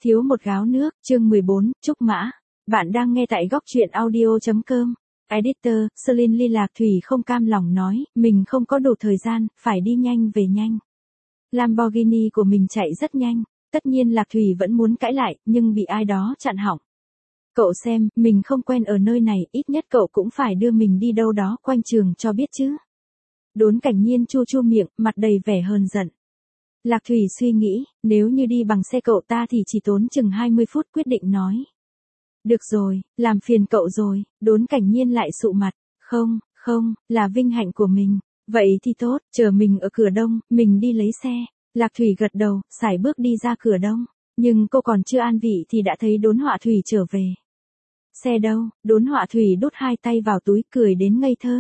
Thiếu một gáo nước, chương 14, Trúc Mã. Bạn đang nghe tại góc truyện audio.com. Editor, Celine Ly Lạc Thủy không cam lòng nói, mình không có đủ thời gian, phải đi nhanh về nhanh. Lamborghini của mình chạy rất nhanh, tất nhiên Lạc Thủy vẫn muốn cãi lại, nhưng bị ai đó chặn họng. Cậu xem, mình không quen ở nơi này, ít nhất cậu cũng phải đưa mình đi đâu đó quanh trường cho biết chứ. Đốn Cảnh Nhiên chu chu miệng, mặt đầy vẻ hờn giận. Lạc Thủy suy nghĩ, nếu như đi bằng xe cậu ta thì chỉ tốn chừng 20 phút, quyết định nói. Được rồi, làm phiền cậu rồi. Đốn Cảnh Nhiên lại sụ mặt, không, là vinh hạnh của mình. Vậy thì tốt, chờ mình ở cửa đông, mình đi lấy xe. Lạc Thủy gật đầu, sải bước đi ra cửa đông. Nhưng cô còn chưa an vị thì đã thấy Đốn Họa Thủy trở về. Xe đâu? Đốn Họa Thủy đút hai tay vào túi, cười đến ngây thơ.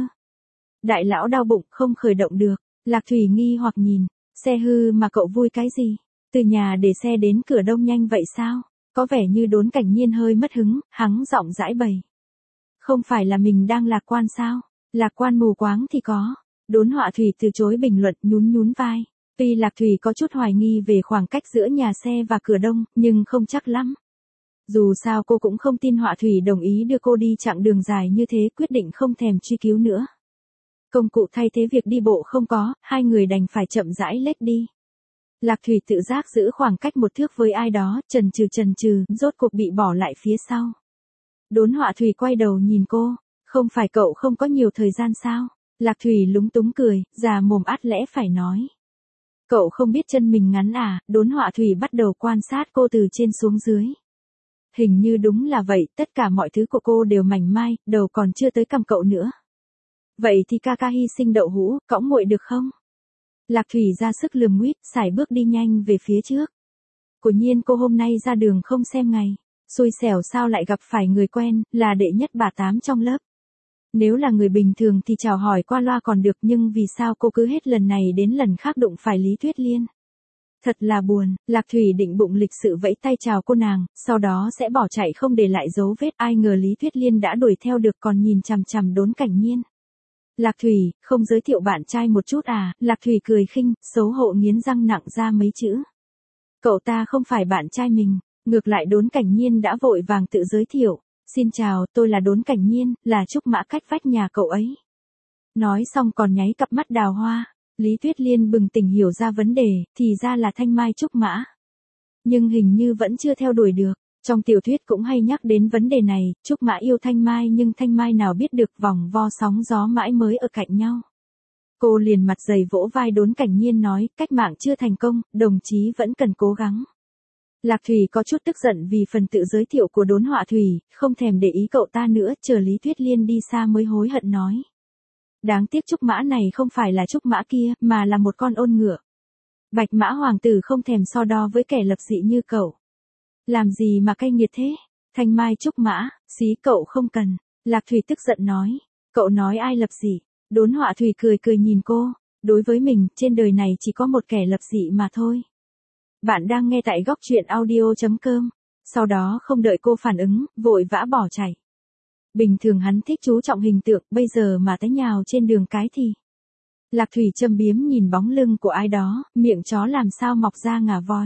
Đại lão đau bụng, không khởi động được. Lạc Thủy nghi hoặc nhìn. Xe hư mà cậu vui cái gì? Từ nhà để xe đến cửa đông nhanh vậy sao? Có vẻ như Đốn Cảnh Nhiên hơi mất hứng, hắng giọng giãi bày. Không phải là mình đang lạc quan sao? Lạc quan mù quáng thì có. Đốn Họa Thủy từ chối bình luận, nhún vai. Tuy Lạc Thủy có chút hoài nghi về khoảng cách giữa nhà xe và cửa đông, nhưng không chắc lắm. Dù sao cô cũng không tin Họa Thủy đồng ý đưa cô đi chặng đường dài như thế, quyết định không thèm truy cứu nữa. Công cụ thay thế việc đi bộ không có, hai người đành phải chậm rãi lết đi. Lạc Thủy tự giác giữ khoảng cách một thước với ai đó, chần chừ, rốt cuộc bị bỏ lại phía sau. Đốn Họa Thủy quay đầu nhìn cô, không phải cậu không có nhiều thời gian sao? Lạc Thủy lúng túng cười, già mồm át lẽ phải nói. Cậu không biết chân mình ngắn à? Đốn Họa Thủy bắt đầu quan sát cô từ trên xuống dưới. Hình như đúng là vậy, tất cả mọi thứ của cô đều mảnh mai, đầu còn chưa tới cằm cậu nữa. Vậy thì ca ca hy sinh đậu hũ, cõng muội được không? Lạc Thủy ra sức lườm nguýt, sải bước đi nhanh về phía trước. Quả nhiên cô hôm nay ra đường không xem ngày. Xui xẻo sao lại gặp phải người quen, là đệ nhất bà tám trong lớp. Nếu là người bình thường thì chào hỏi qua loa còn được, nhưng vì sao cô cứ hết lần này đến lần khác đụng phải Lý Tuyết Liên? Thật là buồn. Lạc Thủy định bụng lịch sự vẫy tay chào cô nàng, sau đó sẽ bỏ chạy không để lại dấu vết, ai ngờ Lý Tuyết Liên đã đuổi theo được còn nhìn chằm chằm Đốn Cảnh Nhiên. Lạc Thủy, không giới thiệu bạn trai một chút à? Lạc Thủy cười khinh, xấu hổ nghiến răng nặng ra mấy chữ. Cậu ta không phải bạn trai mình, ngược lại Đốn Cảnh Nhiên đã vội vàng tự giới thiệu. Xin chào, tôi là Đốn Cảnh Nhiên, là Trúc Mã cách vách nhà cậu ấy. Nói xong còn nháy cặp mắt đào hoa. Lý Tuyết Liên bừng tỉnh hiểu ra vấn đề, thì ra là Thanh Mai Trúc Mã. Nhưng hình như vẫn chưa theo đuổi được. Trong tiểu thuyết cũng hay nhắc đến vấn đề này, Trúc Mã yêu Thanh Mai nhưng Thanh Mai nào biết được vòng vo sóng gió mãi mới ở cạnh nhau. Cô liền mặt dày vỗ vai Đốn Cảnh Nhiên nói, cách mạng chưa thành công, đồng chí vẫn cần cố gắng. Lạc Thủy có chút tức giận vì phần tự giới thiệu của Đốn Họa Thủy, không thèm để ý cậu ta nữa, chờ Lý Tuyết Liên đi xa mới hối hận nói. Đáng tiếc Trúc Mã này không phải là Trúc Mã kia, mà là một con ôn ngựa. Bạch Mã hoàng tử không thèm so đo với kẻ lập dị như cậu. Làm gì mà cay nghiệt thế? Thanh Mai Trúc Mã, xí cậu không cần. Lạc Thủy tức giận nói. Cậu nói ai lập dị? Đốn Họa Thủy cười nhìn cô. Đối với mình, trên đời này chỉ có một kẻ lập dị mà thôi. Bạn đang nghe tại góc truyện audio.com. Sau đó không đợi cô phản ứng, vội vã bỏ chạy. Bình thường hắn thích chú trọng hình tượng, bây giờ mà té nhào trên đường cái thì. Lạc Thủy châm biếm nhìn bóng lưng của ai đó, miệng chó làm sao mọc ra ngà voi.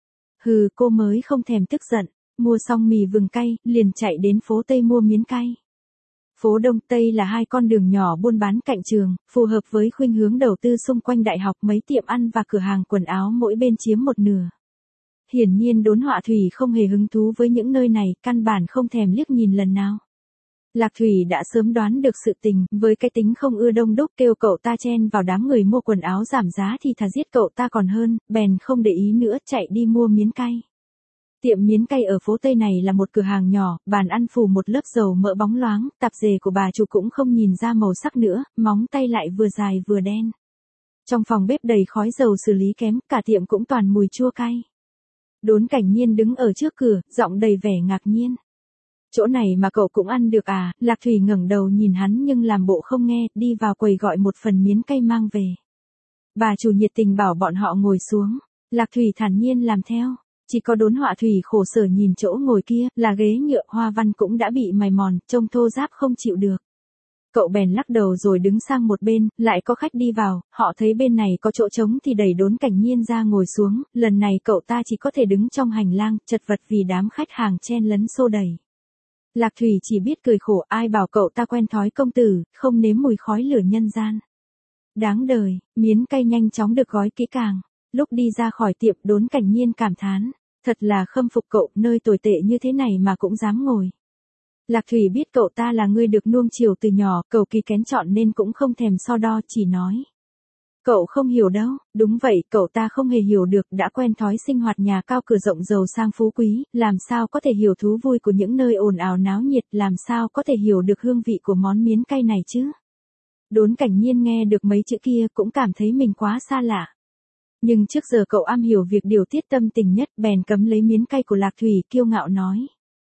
Hừ, cô mới không thèm tức giận, mua xong mì vừng cay, liền chạy đến phố Tây mua miến cay. Phố Đông Tây là hai con đường nhỏ buôn bán cạnh trường, phù hợp với khuynh hướng đầu tư xung quanh đại học, mấy tiệm ăn và cửa hàng quần áo mỗi bên chiếm một nửa. Hiển nhiên Đốn Họa Thủy không hề hứng thú với những nơi này, căn bản không thèm liếc nhìn lần nào. Lạc Thủy đã sớm đoán được sự tình, với cái tính không ưa đông đúc kêu cậu ta chen vào đám người mua quần áo giảm giá thì thà giết cậu ta còn hơn, bèn không để ý nữa chạy đi mua miến cay. Tiệm miến cay ở phố Tây này là một cửa hàng nhỏ, bàn ăn phủ một lớp dầu mỡ bóng loáng, tạp dề của bà chủ cũng không nhìn ra màu sắc nữa, móng tay lại vừa dài vừa đen. Trong phòng bếp đầy khói dầu xử lý kém, cả tiệm cũng toàn mùi chua cay. Đốn Cảnh Nhiên đứng ở trước cửa, giọng đầy vẻ ngạc nhiên. Chỗ này mà cậu cũng ăn được à? Lạc Thủy ngẩng đầu nhìn hắn nhưng làm bộ không nghe, đi vào quầy gọi một phần miến cay mang về. Bà chủ nhiệt tình bảo bọn họ ngồi xuống. Lạc Thủy thản nhiên làm theo. Chỉ có Đốn Họa Thủy khổ sở nhìn chỗ ngồi kia, là ghế nhựa hoa văn cũng đã bị mài mòn, trông thô ráp không chịu được. Cậu bèn lắc đầu rồi đứng sang một bên, lại có khách đi vào, họ thấy bên này có chỗ trống thì đẩy Đốn Cảnh Nhiên ra ngồi xuống, lần này cậu ta chỉ có thể đứng trong hành lang, chật vật vì đám khách hàng chen lấn xô đẩy. Lạc Thủy chỉ biết cười khổ, ai bảo cậu ta quen thói công tử, không nếm mùi khói lửa nhân gian. Đáng đời, miến cay nhanh chóng được gói kỹ càng. Lúc đi ra khỏi tiệm, Đốn Cảnh Nhiên cảm thán, thật là khâm phục cậu, nơi tồi tệ như thế này mà cũng dám ngồi. Lạc Thủy biết cậu ta là người được nuông chiều từ nhỏ, cầu kỳ kén chọn nên cũng không thèm so đo, chỉ nói. Cậu không hiểu đâu, đúng vậy, cậu ta không hề hiểu được, đã quen thói sinh hoạt nhà cao cửa rộng giàu sang phú quý, làm sao có thể hiểu thú vui của những nơi ồn ào náo nhiệt, làm sao có thể hiểu được hương vị của món miến cay này chứ. Đốn Cảnh Nhiên nghe được mấy chữ kia cũng cảm thấy mình quá xa lạ. Nhưng trước giờ cậu am hiểu việc điều tiết tâm tình nhất, bèn cấm lấy miến cay của Lạc Thủy, kiêu ngạo nói.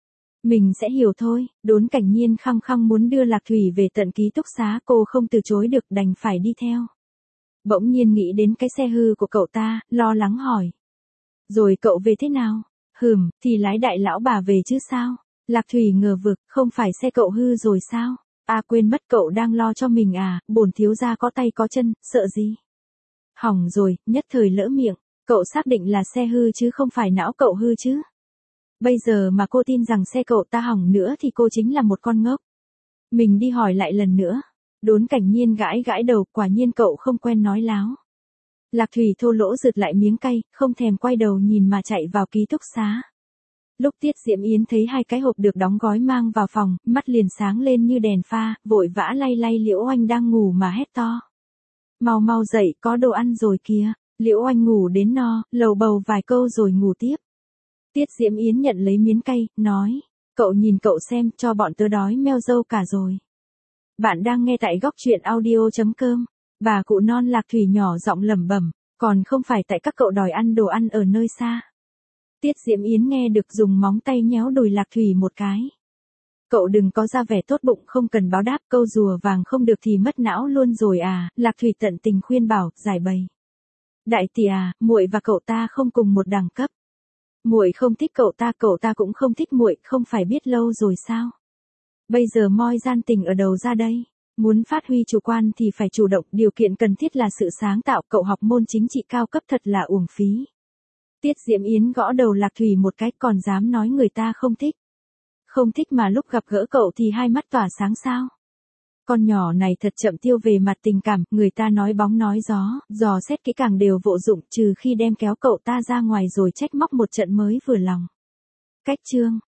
Mình sẽ hiểu thôi. Đốn Cảnh Nhiên khăng khăng muốn đưa Lạc Thủy về tận ký túc xá, cô không từ chối được, đành phải đi theo. Bỗng nhiên nghĩ đến cái xe hư của cậu ta, lo lắng hỏi. Rồi cậu về thế nào? Thì lái đại lão bà về chứ sao? Lạc Thủy ngờ vực, không phải xe cậu hư rồi sao? À quên mất, cậu đang lo cho mình à, bổn thiếu gia có tay có chân, sợ gì? Hỏng rồi, nhất thời lỡ miệng, cậu xác định là xe hư chứ không phải não cậu hư chứ? Bây giờ mà cô tin rằng xe cậu ta hỏng nữa thì cô chính là một con ngốc. Mình đi hỏi lại lần nữa. Đốn Cảnh Nhiên gãi gãi đầu, quả nhiên cậu không quen nói láo. Lạc Thủy thô lỗ rượt lại miếng cay, không thèm quay đầu nhìn mà chạy vào ký túc xá. Lúc Tiết Diễm Yến thấy 2 cái hộp được đóng gói mang vào phòng, mắt liền sáng lên như đèn pha, vội vã lay lay Liễu Oanh đang ngủ mà hét to. Mau mau dậy, có đồ ăn rồi kìa. Liễu Oanh ngủ đến no, lầu bầu vài câu rồi ngủ tiếp. Tiết Diễm Yến nhận lấy miếng cay, nói. Cậu nhìn cậu xem, cho bọn tớ đói meo râu cả rồi. Bạn đang nghe tại góc truyện audio.com. Bà cụ non Lạc Thủy nhỏ giọng lẩm bẩm, còn không phải tại các cậu đòi ăn đồ ăn ở nơi xa. Tiết Diễm Yến nghe được dùng móng tay nhéo đùi Lạc Thủy một cái. Cậu đừng có ra vẻ tốt bụng, không cần báo đáp, câu rùa vàng không được thì mất não luôn rồi à. Lạc Thủy tận tình khuyên bảo, giải bày. Đại tỷ à, muội và cậu ta không cùng một đẳng cấp. Muội không thích cậu ta cũng không thích muội, không phải biết lâu rồi sao? Bây giờ moi gian tình ở đầu ra đây. Muốn phát huy chủ quan thì phải chủ động, điều kiện cần thiết là sự sáng tạo, cậu học môn chính trị cao cấp thật là uổng phí. Tiết Diễm Yến gõ đầu Lạc Thủy một cái, còn dám nói người ta không thích. Không thích mà lúc gặp gỡ cậu thì hai mắt tỏa sáng sao? Con nhỏ này thật chậm tiêu về mặt tình cảm, người ta nói bóng nói gió, dò xét kỹ càng đều vô dụng, trừ khi đem kéo cậu ta ra ngoài rồi trách móc một trận mới vừa lòng. Cách chương